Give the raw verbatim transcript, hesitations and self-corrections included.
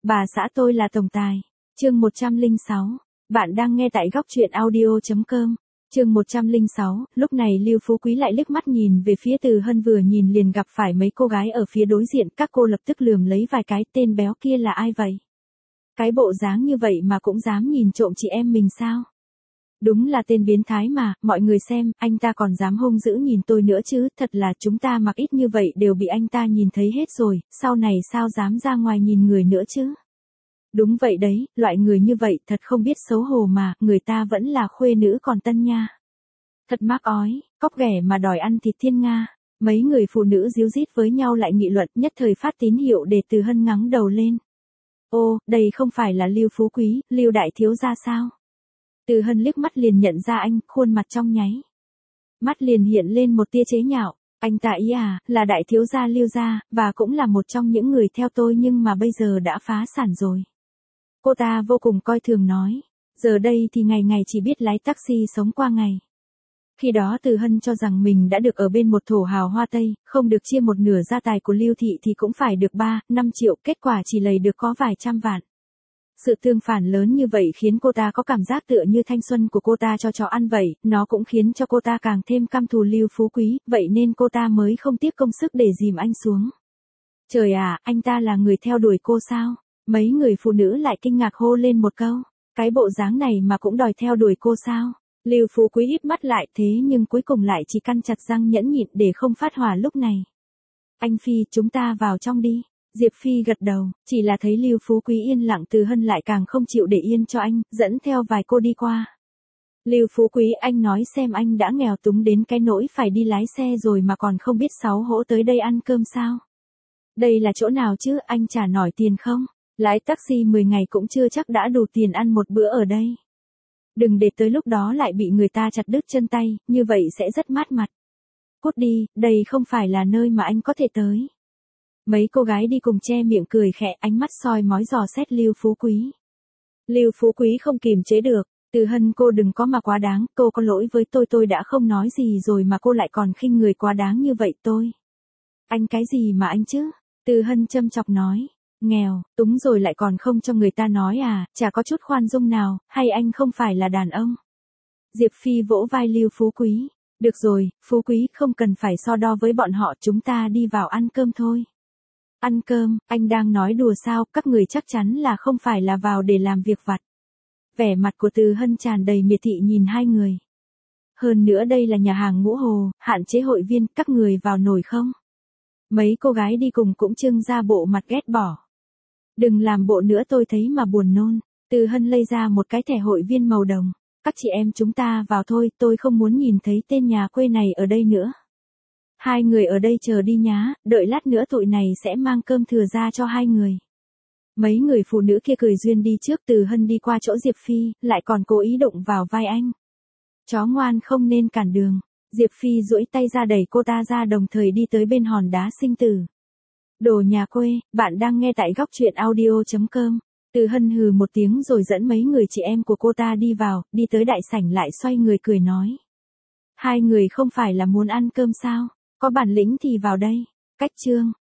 Bà xã tôi là tổng tài. Chương một trăm lẻ sáu. Bạn đang nghe tại góc truyện audio chấm com. Chương một trăm lẻ sáu, lúc này Lưu Phú Quý lại liếc mắt nhìn về phía Từ Hân, vừa nhìn liền gặp phải mấy cô gái ở phía đối diện, các cô lập tức lườm lấy vài cái, tên béo kia là ai vậy? Cái bộ dáng như vậy mà cũng dám nhìn trộm chị em mình sao? Đúng là tên biến thái mà, mọi người xem, anh ta còn dám hung dữ nhìn tôi nữa chứ, thật là chúng ta mặc ít như vậy đều bị anh ta nhìn thấy hết rồi, sau này sao dám ra ngoài nhìn người nữa chứ? Đúng vậy đấy, loại người như vậy thật không biết xấu hổ mà, người ta vẫn là khuê nữ còn tân nha. Thật mắc ói, cóc ghẻ mà đòi ăn thịt thiên nga. Mấy người phụ nữ díu dít với nhau lại nghị luận, nhất thời phát tín hiệu để Từ Hân ngẩng đầu lên. Ô, đây không phải là Lưu Phú Quý, Lưu đại thiếu gia sao? Từ Hân liếc mắt liền nhận ra anh, khuôn mặt trong nháy mắt liền hiện lên một tia chế nhạo. Anh ta ý à, là đại thiếu gia Lưu gia, và cũng là một trong những người theo tôi nhưng mà bây giờ đã phá sản rồi. Cô ta vô cùng coi thường nói, giờ đây thì ngày ngày chỉ biết lái taxi sống qua ngày. Khi đó Từ Hân cho rằng mình đã được ở bên một thổ hào hoa Tây, không được chia một nửa gia tài của Lưu thị thì cũng phải được ba, năm triệu, kết quả chỉ lấy được có vài trăm vạn. Sự tương phản lớn như vậy khiến cô ta có cảm giác tựa như thanh xuân của cô ta cho chó ăn vậy, nó cũng khiến cho cô ta càng thêm căm thù Lưu Phú Quý, vậy nên cô ta mới không tiếc công sức để dìm anh xuống. Trời à, anh ta là người theo đuổi cô sao? Mấy người phụ nữ lại kinh ngạc hô lên một câu, cái bộ dáng này mà cũng đòi theo đuổi cô sao? Lưu Phú Quý híp mắt lại, thế nhưng cuối cùng lại chỉ căn chặt răng nhẫn nhịn để không phát hỏa lúc này. Anh Phi, chúng ta vào trong đi. Diệp Phi gật đầu, chỉ là thấy Lưu Phú Quý yên lặng, Từ Hân lại càng không chịu để yên cho anh, dẫn theo vài cô đi qua. Lưu Phú Quý, anh nói xem, anh đã nghèo túng đến cái nỗi phải đi lái xe rồi mà còn không biết xấu hổ tới đây ăn cơm sao? Đây là chỗ nào chứ, anh trả nổi tiền không? Lái taxi mười ngày cũng chưa chắc đã đủ tiền ăn một bữa ở đây. Đừng để tới lúc đó lại bị người ta chặt đứt chân tay, như vậy sẽ rất mát mặt. Cút đi, đây không phải là nơi mà anh có thể tới. Mấy cô gái đi cùng che miệng cười khẽ, ánh mắt soi mói dò xét Lưu Phú Quý. Lưu Phú Quý không kìm chế được, Từ Hân, cô đừng có mà quá đáng, cô có lỗi với tôi, tôi đã không nói gì rồi mà cô lại còn khinh người quá đáng như vậy tôi. Anh cái gì mà anh chứ? Từ Hân châm chọc nói. Nghèo, túng rồi lại còn không cho người ta nói à, chả có chút khoan dung nào, hay anh không phải là đàn ông? Diệp Phi vỗ vai Lưu Phú Quý. Được rồi, Phú Quý, không cần phải so đo với bọn họ, chúng ta đi vào ăn cơm thôi. Ăn cơm, anh đang nói đùa sao, các người chắc chắn là không phải là vào để làm việc vặt. Vẻ mặt của Từ Hân tràn đầy miệt thị nhìn hai người. Hơn nữa đây là nhà hàng Ngũ Hồ, hạn chế hội viên, các người vào nổi không? Mấy cô gái đi cùng cũng trưng ra bộ mặt ghét bỏ. Đừng làm bộ nữa, tôi thấy mà buồn nôn. Từ Hân lấy ra một cái thẻ hội viên màu đồng. Các chị em chúng ta vào thôi, tôi không muốn nhìn thấy tên nhà quê này ở đây nữa. Hai người ở đây chờ đi nhá, đợi lát nữa tụi này sẽ mang cơm thừa ra cho hai người. Mấy người phụ nữ kia cười duyên đi trước, Từ Hân đi qua chỗ Diệp Phi, lại còn cố ý đụng vào vai anh. Chó ngoan không nên cản đường. Diệp Phi duỗi tay ra đẩy cô ta ra, đồng thời đi tới bên hòn đá sinh tử. Đồ nhà quê, bạn đang nghe tại góc truyện audio chấm com. Từ Hân hừ một tiếng rồi dẫn mấy người chị em của cô ta đi vào, đi tới đại sảnh lại xoay người cười nói. Hai người không phải là muốn ăn cơm sao? Có bản lĩnh thì vào đây. Cách chương.